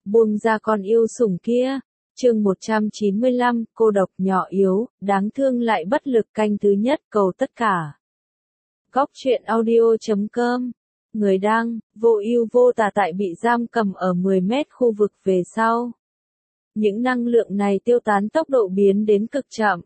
buông ra con yêu sủng kia. Chương 195, cô độc nhỏ yếu, đáng thương lại bất lực. Canh thứ nhất, cầu tất cả. Góc truyện audio.com. Người đăng, vô ưu vô tà tại bị giam cầm ở 10 mét khu vực về sau. Những năng lượng này tiêu tán tốc độ biến đến cực chậm.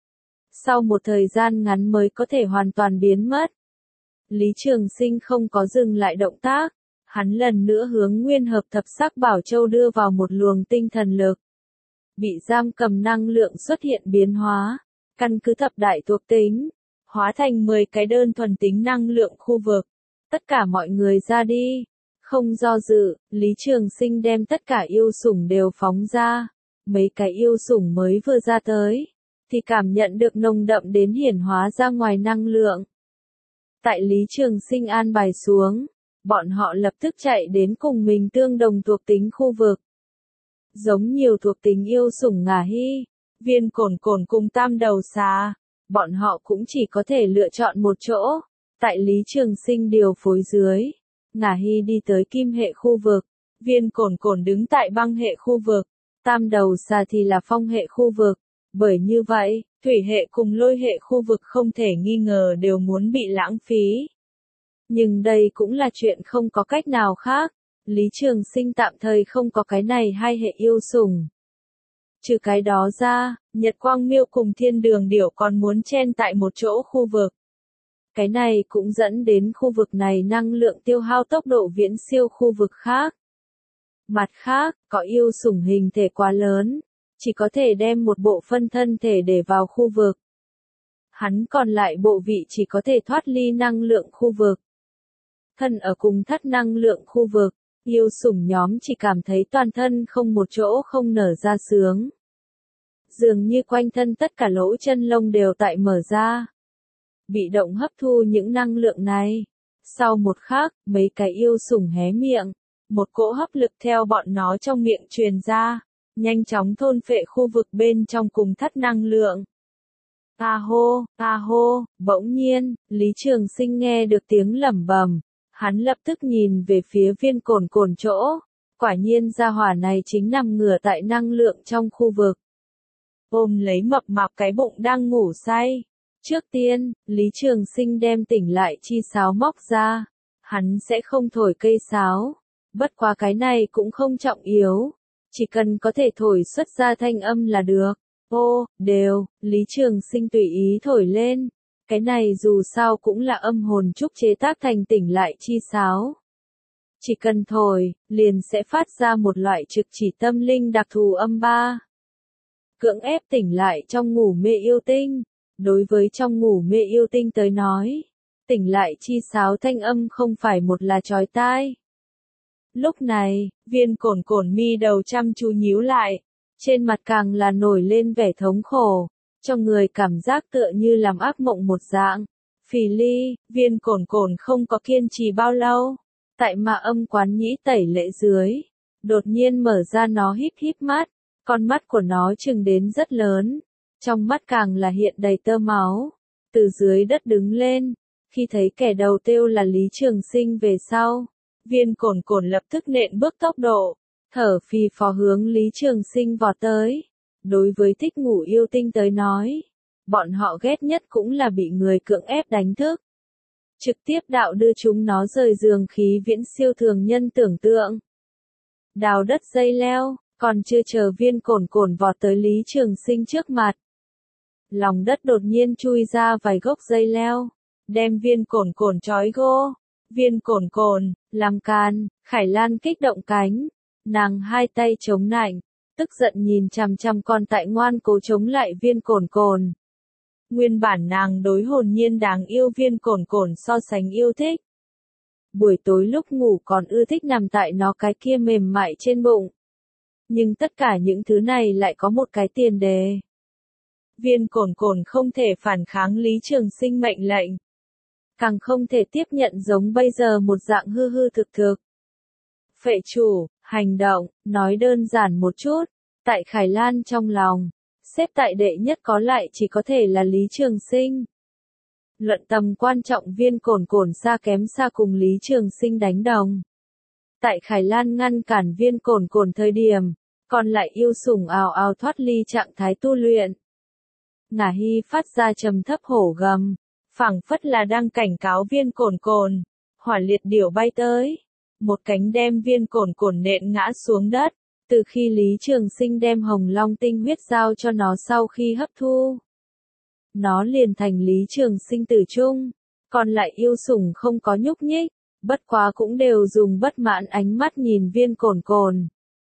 Sau một thời gian ngắn mới có thể hoàn toàn biến mất. Lý Trường Sinh không có dừng lại động tác. Hắn lần nữa hướng nguyên hợp thập sắc bảo châu đưa vào một luồng tinh thần lực. Bị giam cầm năng lượng xuất hiện biến hóa, căn cứ thập đại thuộc tính, hóa thành 10 cái đơn thuần tính năng lượng khu vực. Tất cả mọi người ra đi. Không do dự, Lý Trường Sinh đem tất cả yêu sủng đều phóng ra. Mấy cái yêu sủng mới vừa ra tới, thì cảm nhận được nồng đậm đến hiển hóa ra ngoài năng lượng. Tại Lý Trường Sinh an bài xuống, bọn họ lập tức chạy đến cùng mình tương đồng thuộc tính khu vực. Giống nhiều thuộc tính yêu sủng Ngả Hy, Viên Cổn Cổn cùng Tam Đầu Xà, bọn họ cũng chỉ có thể lựa chọn một chỗ. Tại Lý Trường Sinh điều phối dưới, Ngả Hy đi tới kim hệ khu vực, Viên Cổn Cổn đứng tại băng hệ khu vực, Tam Đầu Xà thì là phong hệ khu vực. Bởi như vậy, thủy hệ cùng lôi hệ khu vực không thể nghi ngờ đều muốn bị lãng phí. Nhưng đây cũng là chuyện không có cách nào khác. Lý Trường Sinh tạm thời không có cái này hai hệ yêu sủng. Trừ cái đó ra, Nhật Quang Miêu cùng Thiên Đường Điểu còn muốn chen tại một chỗ khu vực. Cái này cũng dẫn đến khu vực này năng lượng tiêu hao tốc độ viễn siêu khu vực khác. Mặt khác, có yêu sủng hình thể quá lớn, chỉ có thể đem một bộ phân thân thể để vào khu vực. Hắn còn lại bộ vị chỉ có thể thoát ly năng lượng khu vực. Thân ở cùng thất năng lượng khu vực, yêu sủng nhóm chỉ cảm thấy toàn thân không một chỗ không nở ra sướng. Dường như quanh thân tất cả lỗ chân lông đều tại mở ra. Bị động hấp thu những năng lượng này. Sau một khắc, mấy cái yêu sủng hé miệng. Một cỗ hấp lực theo bọn nó trong miệng truyền ra. Nhanh chóng thôn phệ khu vực bên trong cùng thất năng lượng. A hô, bỗng nhiên, Lý Trường Sinh nghe được tiếng lẩm bẩm. Hắn lập tức nhìn về phía Viên Cổn Cổn chỗ. Quả nhiên gia hỏa này chính nằm ngửa tại năng lượng trong khu vực. Ôm lấy mập mạp cái bụng đang ngủ say. Trước tiên, Lý Trường Sinh đem tỉnh lại chi sáo móc ra. Hắn sẽ không thổi cây sáo. Bất quá cái này cũng không trọng yếu. Chỉ cần có thể thổi xuất ra thanh âm là được. Ô, đều, Lý Trường Sinh tùy ý thổi lên. Cái này dù sao cũng là âm hồn trúc chế tác thành tỉnh lại chi sáo. Chỉ cần thổi, liền sẽ phát ra một loại trực chỉ tâm linh đặc thù âm ba. Cưỡng ép tỉnh lại trong ngủ mê yêu tinh. Đối với trong ngủ mê yêu tinh tới nói, tỉnh lại chi sáo thanh âm không phải một là chói tai. Lúc này, Viên Cổn Cổn mi đầu chăm chú nhíu lại, trên mặt càng là nổi lên vẻ thống khổ, cho người cảm giác tựa như làm ác mộng một dạng. Phì Ly, Viên Cổn Cổn không có kiên trì bao lâu, tại mà âm quán nhĩ tẩy lễ dưới, đột nhiên mở ra nó híp híp mắt, con mắt của nó trừng đến rất lớn, trong mắt càng là hiện đầy tơ máu, từ dưới đất đứng lên, khi thấy kẻ đầu tiêu là Lý Trường Sinh về sau. Viên Cổn Cổn lập tức nện bước tốc độ, thở phì phò hướng Lý Trường Sinh vọt tới. Đối với thích ngủ yêu tinh tới nói, bọn họ ghét nhất cũng là bị người cưỡng ép đánh thức. Trực tiếp đạo đưa chúng nó rời giường khí viễn siêu thường nhân tưởng tượng. Đào đất dây leo, còn chưa chờ Viên Cổn Cổn vọt tới Lý Trường Sinh trước mặt. Lòng đất đột nhiên chui ra vài gốc dây leo, đem Viên Cổn Cổn trói gô. Viên Cổn Cổn, làm càn, Khải Lan kích động cánh, nàng hai tay chống nạnh, tức giận nhìn chằm chằm con tại ngoan cố chống lại Viên Cổn Cổn. Nguyên bản nàng đối hồn nhiên đáng yêu Viên Cổn Cổn so sánh yêu thích. Buổi tối lúc ngủ còn ưa thích nằm tại nó cái kia mềm mại trên bụng. Nhưng tất cả những thứ này lại có một cái tiền đề. Viên Cổn Cổn không thể phản kháng Lý Trường Sinh mệnh lệnh. Càng không thể tiếp nhận giống bây giờ một dạng hư hư thực thực. Phệ chủ, hành động, nói đơn giản một chút, tại Khải Lan trong lòng, xếp tại đệ nhất có lại chỉ có thể là Lý Trường Sinh. Luận tầm quan trọng Viên Cổn Cổn xa kém xa cùng Lý Trường Sinh đánh đồng. Tại Khải Lan ngăn cản Viên Cổn Cổn thời điểm, còn lại yêu sủng ào ào thoát ly trạng thái tu luyện. Ngả Hy phát ra trầm thấp hổ gầm, phảng phất là đang cảnh cáo Viên Cổn Cổn. Hỏa liệt điểu bay tới, một cánh đem Viên Cổn Cổn nện ngã xuống đất. Từ khi Lý Trường Sinh đem Hồng Long tinh huyết giao cho nó sau khi hấp thu, nó liền thành Lý Trường Sinh tử chung. Còn lại yêu sủng không có nhúc nhích, bất quá cũng đều dùng bất mãn ánh mắt nhìn Viên Cổn Cổn.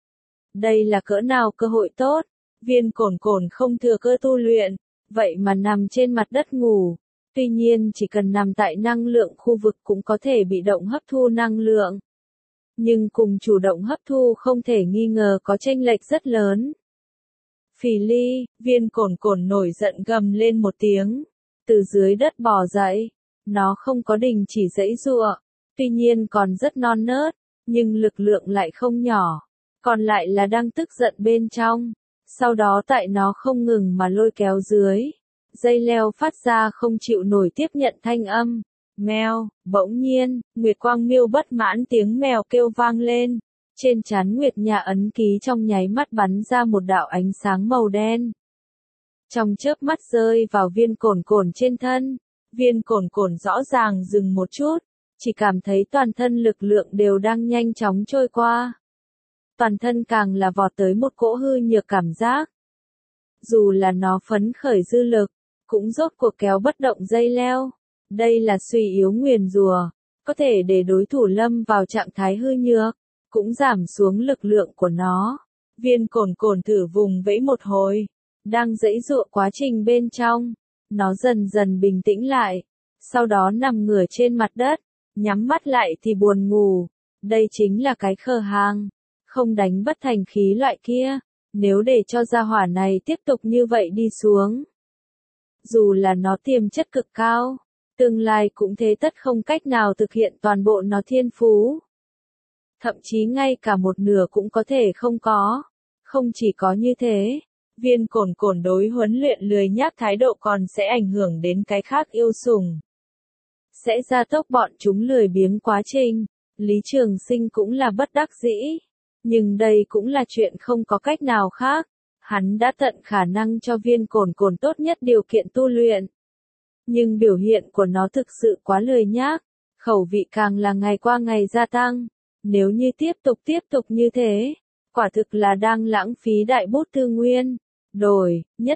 Đây là cỡ nào cơ hội tốt, Viên Cổn Cổn không thừa cơ tu luyện, vậy mà nằm trên mặt đất ngủ. Tuy nhiên chỉ cần nằm tại năng lượng khu vực cũng có thể bị động hấp thu năng lượng. Nhưng cùng chủ động hấp thu không thể nghi ngờ có chênh lệch rất lớn. Phì Ly, Viên Cổn Cổn nổi giận gầm lên một tiếng, từ dưới đất bò dậy. Nó không có đình chỉ giãy giụa, tuy nhiên còn rất non nớt, nhưng lực lượng lại không nhỏ, còn lại là đang tức giận bên trong. Sau đó tại nó không ngừng mà lôi kéo dưới, dây leo phát ra không chịu nổi tiếp nhận thanh âm. Mèo, bỗng nhiên, Nguyệt Quang Miêu bất mãn tiếng mèo kêu vang lên. Trên trán Nguyệt Nha ấn ký trong nháy mắt bắn ra một đạo ánh sáng màu đen. Trong chớp mắt rơi vào Viên Cổn Cổn trên thân. Viên Cổn Cổn rõ ràng dừng một chút, chỉ cảm thấy toàn thân lực lượng đều đang nhanh chóng trôi qua. Toàn thân càng là vọt tới một cỗ hư nhược cảm giác. Dù là nó phấn khởi dư lực, cũng rốt cuộc kéo bất động dây leo. Đây là suy yếu nguyền rủa, có thể để đối thủ lâm vào trạng thái hư nhược, cũng giảm xuống lực lượng của nó. Viên Cổn Cổn thử vùng vẫy một hồi, đang giãy giụa quá trình bên trong, nó dần dần bình tĩnh lại, sau đó nằm ngửa trên mặt đất, nhắm mắt lại thì buồn ngủ. Đây chính là cái khờ hàng, không đánh bất thành khí loại kia, nếu để cho gia hỏa này tiếp tục như vậy đi xuống. Dù là nó tiềm chất cực cao, tương lai cũng thế tất không cách nào thực hiện toàn bộ nó thiên phú. Thậm chí ngay cả một nửa cũng có thể không có. Không chỉ có như thế, Viên Cổn Cổn đối huấn luyện lười nhác thái độ còn sẽ ảnh hưởng đến cái khác yêu sủng. Sẽ gia tốc bọn chúng lười biếng quá trình. Lý Trường Sinh cũng là bất đắc dĩ. Nhưng đây cũng là chuyện không có cách nào khác. Hắn đã tận khả năng cho Viên Cổn Cổn tốt nhất điều kiện tu luyện. Nhưng biểu hiện của nó thực sự quá lười nhác. Khẩu vị càng là ngày qua ngày gia tăng. Nếu như tiếp tục như thế, quả thực là đang lãng phí đại bút tư nguyên. Đổi, nhất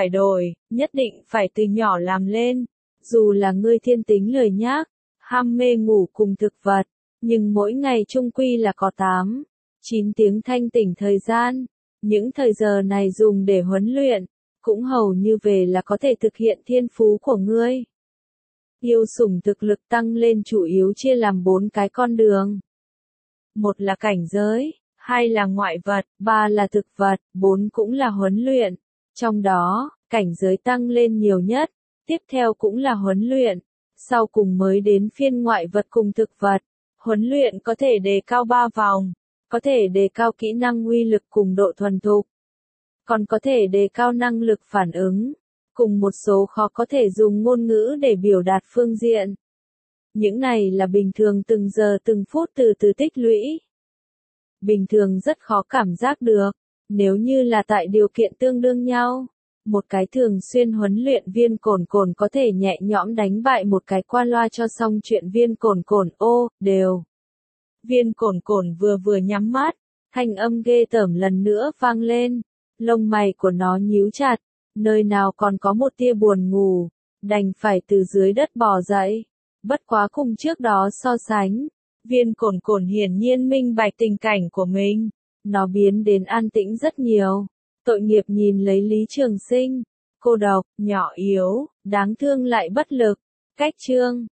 định phải từ nhỏ làm lên. Dù là ngươi thiên tính lười nhác, ham mê ngủ cùng thực vật, nhưng mỗi ngày chung quy là có 8, 9 tiếng thanh tỉnh thời gian. Những thời giờ này dùng để huấn luyện, cũng hầu như về là có thể thực hiện thiên phú của ngươi. Yêu sủng thực lực tăng lên chủ yếu chia làm 4 cái con đường. 1 là cảnh giới, 2 là ngoại vật, 3 là thực vật, 4 cũng là huấn luyện. Trong đó, cảnh giới tăng lên nhiều nhất, tiếp theo cũng là huấn luyện, sau cùng mới đến phiên ngoại vật cùng thực vật. Huấn luyện có thể đề cao 3 vòng, có thể đề cao kỹ năng uy lực cùng độ thuần thục, còn có thể đề cao năng lực phản ứng, cùng một số khó có thể dùng ngôn ngữ để biểu đạt phương diện. Những này là bình thường từng giờ từng phút từ từ tích lũy. Bình thường rất khó cảm giác được, nếu như là tại điều kiện tương đương nhau. Một cái thường xuyên huấn luyện Viên Cổn Cổn có thể nhẹ nhõm đánh bại một cái qua loa cho xong chuyện Viên Cổn Cổn đều. Viên Cổn Cổn vừa nhắm mắt, thanh âm ghê tởm lần nữa vang lên, lông mày của nó nhíu chặt, nơi nào còn có một tia buồn ngủ, đành phải từ dưới đất bò dậy. Bất quá cùng trước đó so sánh, Viên Cổn Cổn hiển nhiên minh bạch tình cảnh của mình, nó biến đến an tĩnh rất nhiều. Tội nghiệp nhìn lấy Lý Trường Sinh, cô độc, nhỏ yếu, đáng thương lại bất lực. Cách chương